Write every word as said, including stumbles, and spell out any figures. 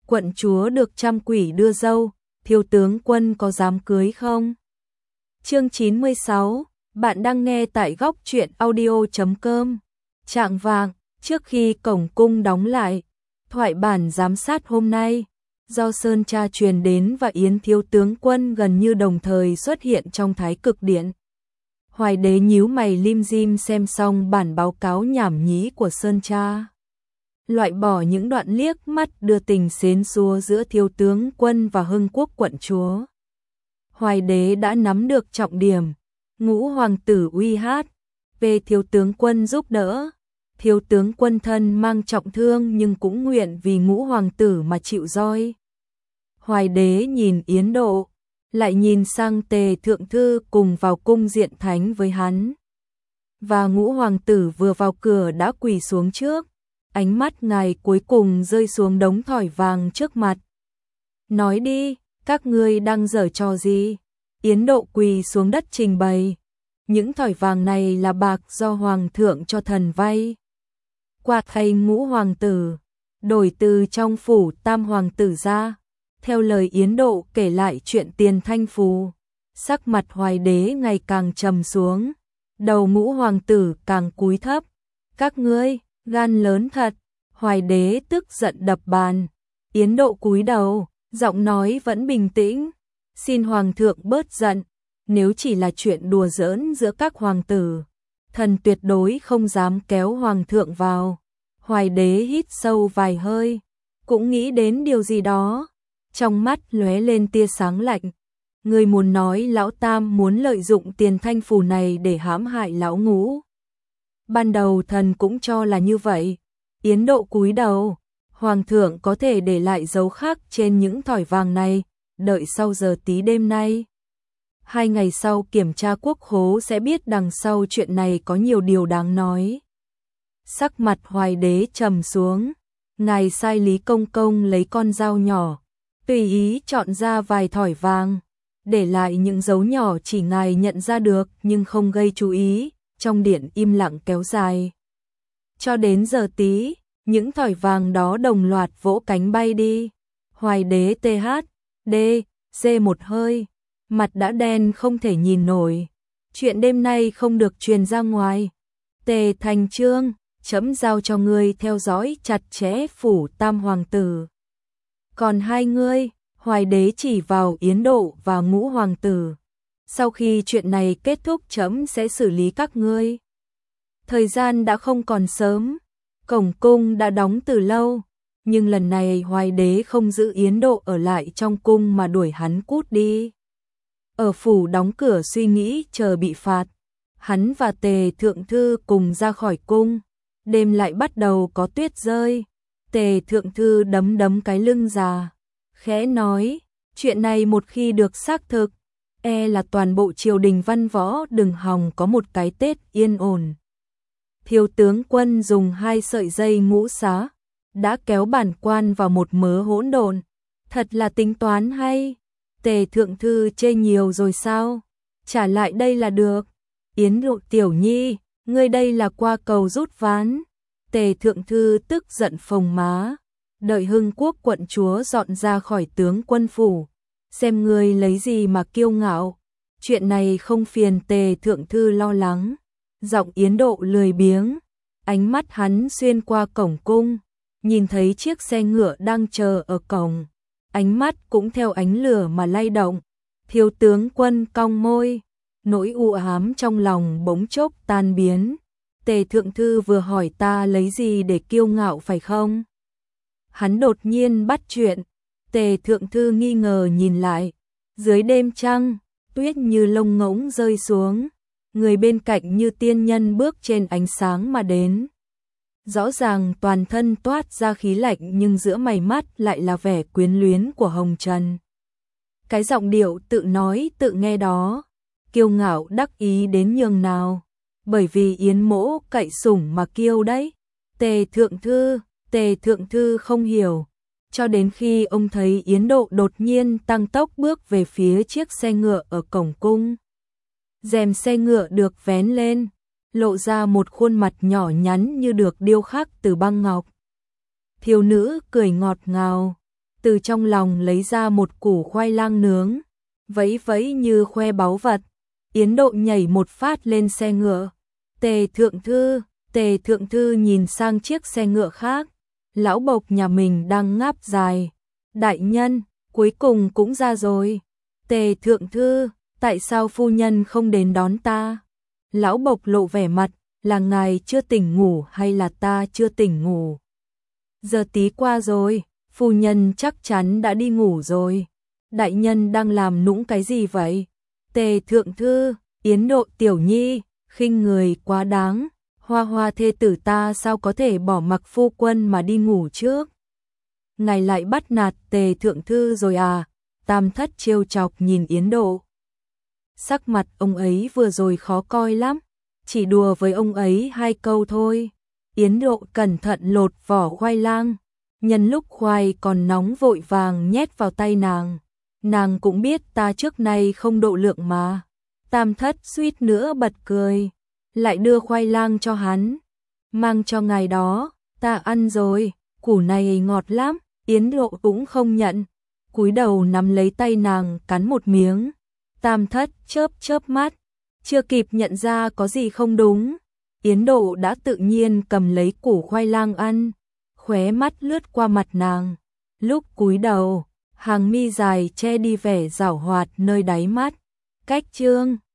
quận chúa được trăm quỷ đưa dâu, thiếu tướng quân có dám cưới không? Chương chín mươi sáu, bạn đang nghe tại góc truyện audio chấm com. Chạng vạng, trước khi cổng cung đóng lại, thoại bản giám sát hôm nay do Sơn Tra truyền đến và Yến thiếu tướng quân gần như đồng thời xuất hiện trong Thái Cực Điện. Hoài Đế nhíu mày lim dim xem xong bản báo cáo nhảm nhí của Sơn Tra, loại bỏ những đoạn liếc mắt đưa tình xến xúa giữa thiếu tướng quân và Hưng Quốc quận chúa. Hoài Đế đã nắm được trọng điểm, ngũ hoàng tử uy hát về thiếu tướng quân giúp đỡ. Thiếu tướng quân thân mang trọng thương nhưng cũng nguyện vì ngũ hoàng tử mà chịu roi. Hoài Đế nhìn Yến Độ, lại nhìn sang Tề Thượng Thư cùng vào cung diện thánh với hắn. Và ngũ hoàng tử vừa vào cửa đã quỳ xuống trước, ánh mắt ngài cuối cùng rơi xuống đống thỏi vàng trước mặt. Nói đi, các ngươi đang giở trò gì? Yến Độ quỳ xuống đất trình bày. Những thỏi vàng này là bạc do hoàng thượng cho thần vay qua thay ngũ hoàng tử, đổi từ trong phủ tam hoàng tử ra. Theo lời Yến Độ kể lại chuyện tiền thanh phù, sắc mặt Hoài Đế ngày càng trầm xuống, đầu ngũ hoàng tử càng cúi thấp. Các ngươi, gan lớn thật. Hoài Đế tức giận đập bàn. Yến Độ cúi đầu, giọng nói vẫn bình tĩnh. Xin hoàng thượng bớt giận, nếu chỉ là chuyện đùa giỡn giữa các hoàng tử, thần tuyệt đối không dám kéo hoàng thượng vào. Hoài Đế hít sâu vài hơi, cũng nghĩ đến điều gì đó, trong mắt lóe lên tia sáng lạnh. Người muốn nói lão tam muốn lợi dụng tiền thanh phù này để hãm hại lão ngũ. Ban đầu thần cũng cho là như vậy. Yến Độ cúi đầu, hoàng thượng có thể để lại dấu khắc trên những thỏi vàng này, đợi sau giờ tí đêm nay. Hai ngày sau kiểm tra quốc khố sẽ biết đằng sau chuyện này có nhiều điều đáng nói. Sắc mặt Hoài Đế trầm xuống, ngài sai Lý Công Công lấy con dao nhỏ, tùy ý chọn ra vài thỏi vàng, để lại những dấu nhỏ chỉ ngài nhận ra được nhưng không gây chú ý. Trong điện im lặng kéo dài cho đến giờ tí, những thỏi vàng đó đồng loạt vỗ cánh bay đi. Hoài Đế tê hát đê xê một hơi, mặt đã đen không thể nhìn nổi. Chuyện đêm nay không được truyền ra ngoài. Tề Thành Chương, chấm giao cho ngươi theo dõi chặt chẽ phủ tam hoàng tử. Còn hai ngươi, Hoài Đế chỉ vào Yến Độ và ngũ hoàng tử. Sau khi chuyện này kết thúc chấm sẽ xử lý các ngươi. Thời gian đã không còn sớm, cổng cung đã đóng từ lâu, nhưng lần này Hoài Đế không giữ Yến Độ ở lại trong cung mà đuổi hắn cút đi. Ở phủ đóng cửa suy nghĩ chờ bị phạt, hắn và Tề Thượng Thư cùng ra khỏi cung. Đêm lại bắt đầu có tuyết rơi. Tề Thượng Thư đấm đấm cái lưng già, khẽ nói, chuyện này một khi được xác thực, e là toàn bộ triều đình văn võ đừng hòng có một cái Tết yên ổn. Thiếu tướng quân dùng hai sợi dây ngũ xá, đã kéo bản quan vào một mớ hỗn độn. Thật là tính toán hay. Tề Thượng Thư chê nhiều rồi sao? Trả lại đây là được. Yến Độ tiểu nhi, ngươi đây là qua cầu rút ván. Tề Thượng Thư tức giận phồng má. Đợi Hưng Quốc quận chúa dọn ra khỏi tướng quân phủ, xem ngươi lấy gì mà kiêu ngạo. Chuyện này không phiền Tề Thượng Thư lo lắng. Giọng Yến Độ lười biếng, ánh mắt hắn xuyên qua cổng cung, nhìn thấy chiếc xe ngựa đang chờ ở cổng, ánh mắt cũng theo ánh lửa mà lay động. Thiếu tướng quân cong môi, nỗi u ám trong lòng bỗng chốc tan biến. Tề Thượng Thư vừa hỏi ta lấy gì để kiêu ngạo phải không? Hắn đột nhiên bắt chuyện. Tề Thượng Thư nghi ngờ nhìn lại. Dưới đêm trăng, tuyết như lông ngỗng rơi xuống. Người bên cạnh như tiên nhân bước trên ánh sáng mà đến. Rõ ràng toàn thân toát ra khí lạnh nhưng giữa mày mắt lại là vẻ quyến luyến của hồng trần. Cái giọng điệu tự nói tự nghe đó, kiêu ngạo đắc ý đến nhường nào. Bởi vì Yến mỗ cậy sủng mà kiêu đấy. Tề Thượng Thư, Tề Thượng Thư không hiểu. Cho đến khi ông thấy Yến Độ đột nhiên tăng tốc bước về phía chiếc xe ngựa ở cổng cung. Rèm xe ngựa được vén lên, lộ ra một khuôn mặt nhỏ nhắn như được điêu khắc từ băng ngọc. Thiếu nữ cười ngọt ngào. từ trong lòng lấy ra một củ khoai lang nướng, vẫy vẫy như khoe báu vật. Yến Độ nhảy một phát lên xe ngựa. Tề thượng thư, Tề thượng thư nhìn sang chiếc xe ngựa khác, lão bộc nhà mình đang ngáp dài. Đại nhân, cuối cùng cũng ra rồi. Tề thượng thư, tại sao phu nhân không đến đón ta? Lão bộc lộ vẻ mặt, là ngài chưa tỉnh ngủ hay là ta chưa tỉnh ngủ? Giờ tí qua rồi, phu nhân chắc chắn đã đi ngủ rồi. Đại nhân đang làm nũng cái gì vậy? Tề thượng thư, Yến Độ tiểu nhi, khinh người quá đáng. Hoa hoa thê tử ta sao có thể bỏ mặc phu quân mà đi ngủ trước? Ngài lại bắt nạt Tề thượng thư rồi à? Tam Thất trêu chọc nhìn Yến Độ. Sắc mặt ông ấy vừa rồi khó coi lắm, chỉ đùa với ông ấy hai câu thôi. Yến Độ cẩn thận lột vỏ khoai lang, nhân lúc khoai còn nóng vội vàng nhét vào tay nàng. Nàng cũng biết ta trước nay không độ lượng mà. Tam Thất suýt nữa bật cười, lại đưa khoai lang cho hắn. Mang cho ngài đó, ta ăn rồi, củ này ngọt lắm. Yến Độ cũng không nhận, cúi đầu nắm lấy tay nàng cắn một miếng. Tam Thất chớp chớp mắt, chưa kịp nhận ra có gì không đúng, Yến Độ đã tự nhiên cầm lấy củ khoai lang ăn, khóe mắt lướt qua mặt nàng. Lúc cúi đầu, hàng mi dài che đi vẻ giảo hoạt nơi đáy mắt. Cách chương